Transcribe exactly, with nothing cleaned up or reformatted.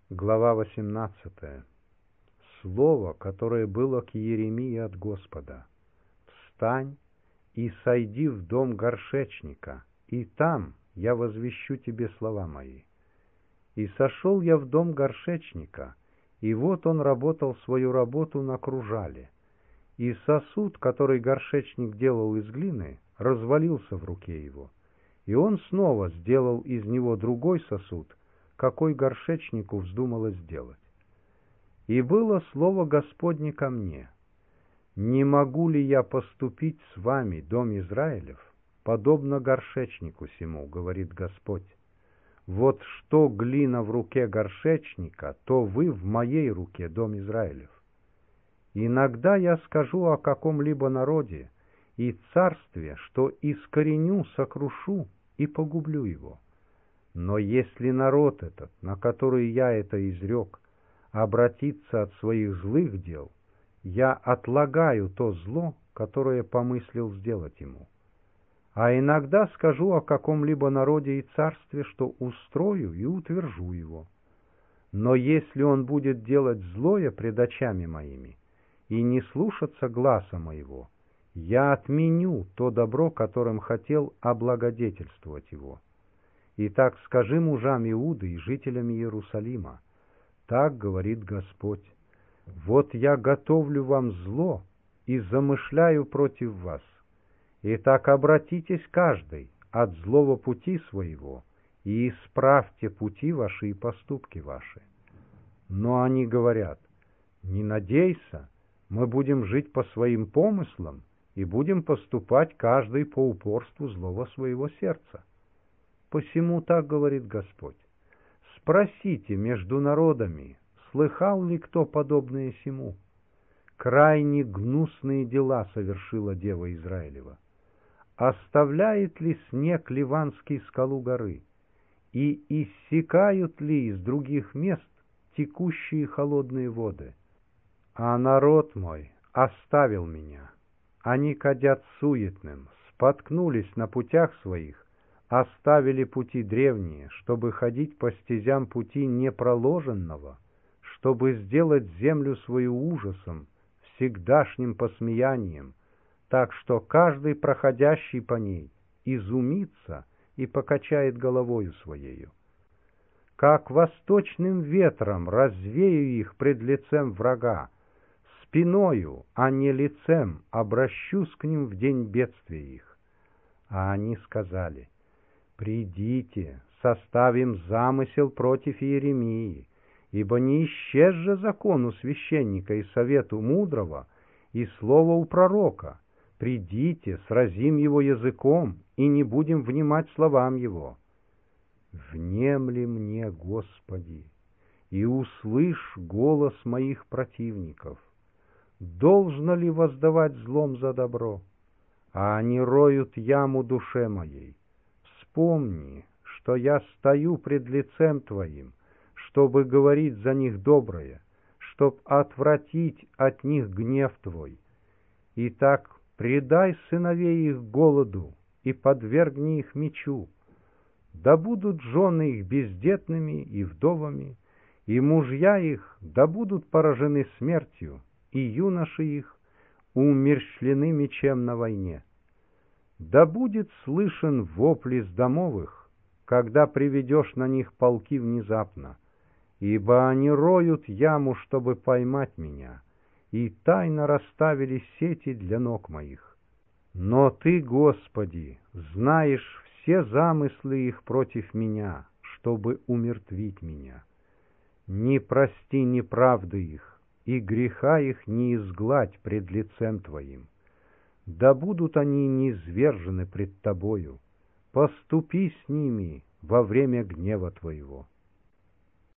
Глава восемнадцатая. Слово, которое было к Иеремии от Господа. «Встань и сойди в дом горшечника, и там я возвещу тебе слова мои». И сошел я в дом горшечника, и вот он работал свою работу на кружале. И сосуд, который горшечник делал из глины, развалился в руке его. И он снова сделал из него другой сосуд, какой горшечнику вздумалось сделать. И было слово Господне ко мне: «Не могу ли я поступить с вами, дом Израилев, подобно горшечнику сему, говорит Господь? Вот что глина в руке горшечника, то вы в моей руке, дом Израилев. Иногда я скажу о каком-либо народе и царстве, что искореню, сокрушу и погублю его. Но если народ этот, на который я это изрек, обратится от своих злых дел, я отлагаю то зло, которое помыслил сделать ему. А иногда скажу о каком-либо народе и царстве, что устрою и утвержу его. Но если он будет делать злое пред очами моими и не слушаться гласа моего, я отменю то добро, которым хотел облагодетельствовать его. Итак, скажи мужам Иуды и жителям Иерусалима: так говорит Господь: вот я готовлю вам зло и замышляю против вас. Итак, обратитесь каждый от злого пути своего и исправьте пути ваши и поступки ваши». Но они говорят: не надейся, мы будем жить по своим помыслам и будем поступать каждый по упорству злого своего сердца. Посему так говорит Господь: спросите между народами, слыхал ли кто подобное сему? Крайне гнусные дела совершила дева Израилева. Оставляет ли снег ливанский скалу горы, и иссякают ли из других мест текущие холодные воды? А народ мой оставил меня. Они кадят суетным, споткнулись на путях своих, оставили пути древние, чтобы ходить по стезям пути непроложенного, чтобы сделать землю свою ужасом, всегдашним посмеянием, так что каждый проходящий по ней изумится и покачает головою своею. Как восточным ветром развею их пред лицем врага, спиною, а не лицем, обращусь к ним в день бедствия их». А они сказали: «Придите, составим замысел против Иеремии, ибо не исчез же закон у священника и совету мудрого, и слово у пророка. Придите, сразим его языком, и не будем внимать словам его. Внемли мне, Господи, и услышь голос моих противников. Должно ли воздавать злом за добро? А они роют яму душе моей. Вспомни, что я стою пред лицем Твоим, чтобы говорить за них доброе, чтоб отвратить от них гнев Твой. Итак, предай сыновей их голоду и подвергни их мечу. Да будут жены их бездетными и вдовами, и мужья их да будут поражены смертью, и юноши их умерщвлены мечем на войне. Да будет слышен вопль из домовых, когда приведешь на них полки внезапно, ибо они роют яму, чтобы поймать меня, и тайно расставили сети для ног моих. Но Ты, Господи, знаешь все замыслы их против меня, чтобы умертвить меня. Не прости неправды их, и греха их не изгладь пред лицем Твоим. Да будут они низвержены пред Тобою, поступи с ними во время гнева Твоего.